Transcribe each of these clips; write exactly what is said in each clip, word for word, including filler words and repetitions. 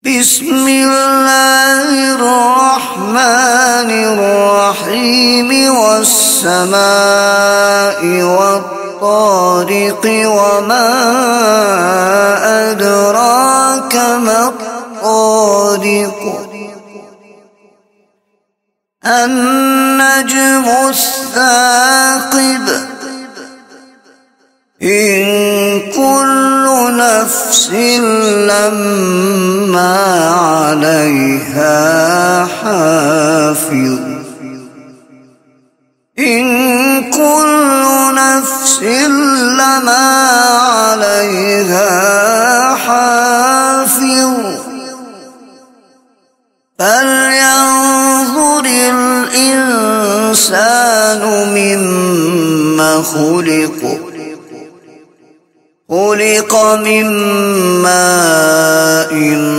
بسم الله الرحمن الرحيم والسماء والطارق وما أدراك ما الطارق النجم الثاقب إن كل نفس لما عليها حافظ إن كل نفس لما عليها حافظ فلينظر الإنسان مما خلق خلق من ماء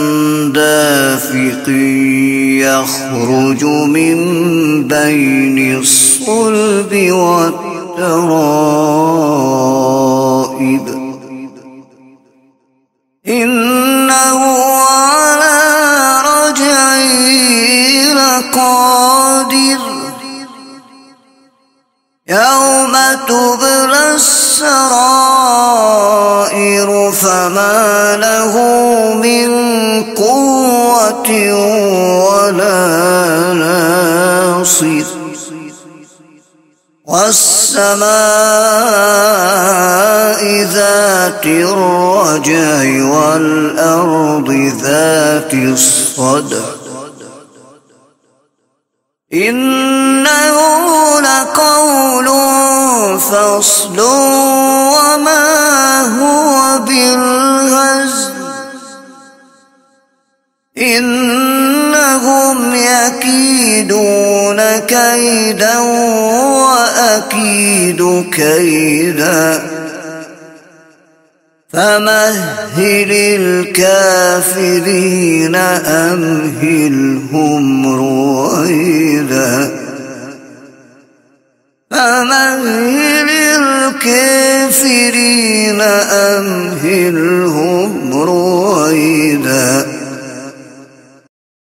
دافق يخرج من بين الصلب والترائب إنه على رجعه لقادر يوم تبلى السرائر فما له من قوة ولا ناصر والسماء ذات الرجع والأرض ذات الصدع إنه لقول فصل وما هو بالهزل إنهم يكيدون كيدا وأكيد كيدا فمهل الكافرين أمهلهم رويدا فمهل الكافرين أمهلهم رويدا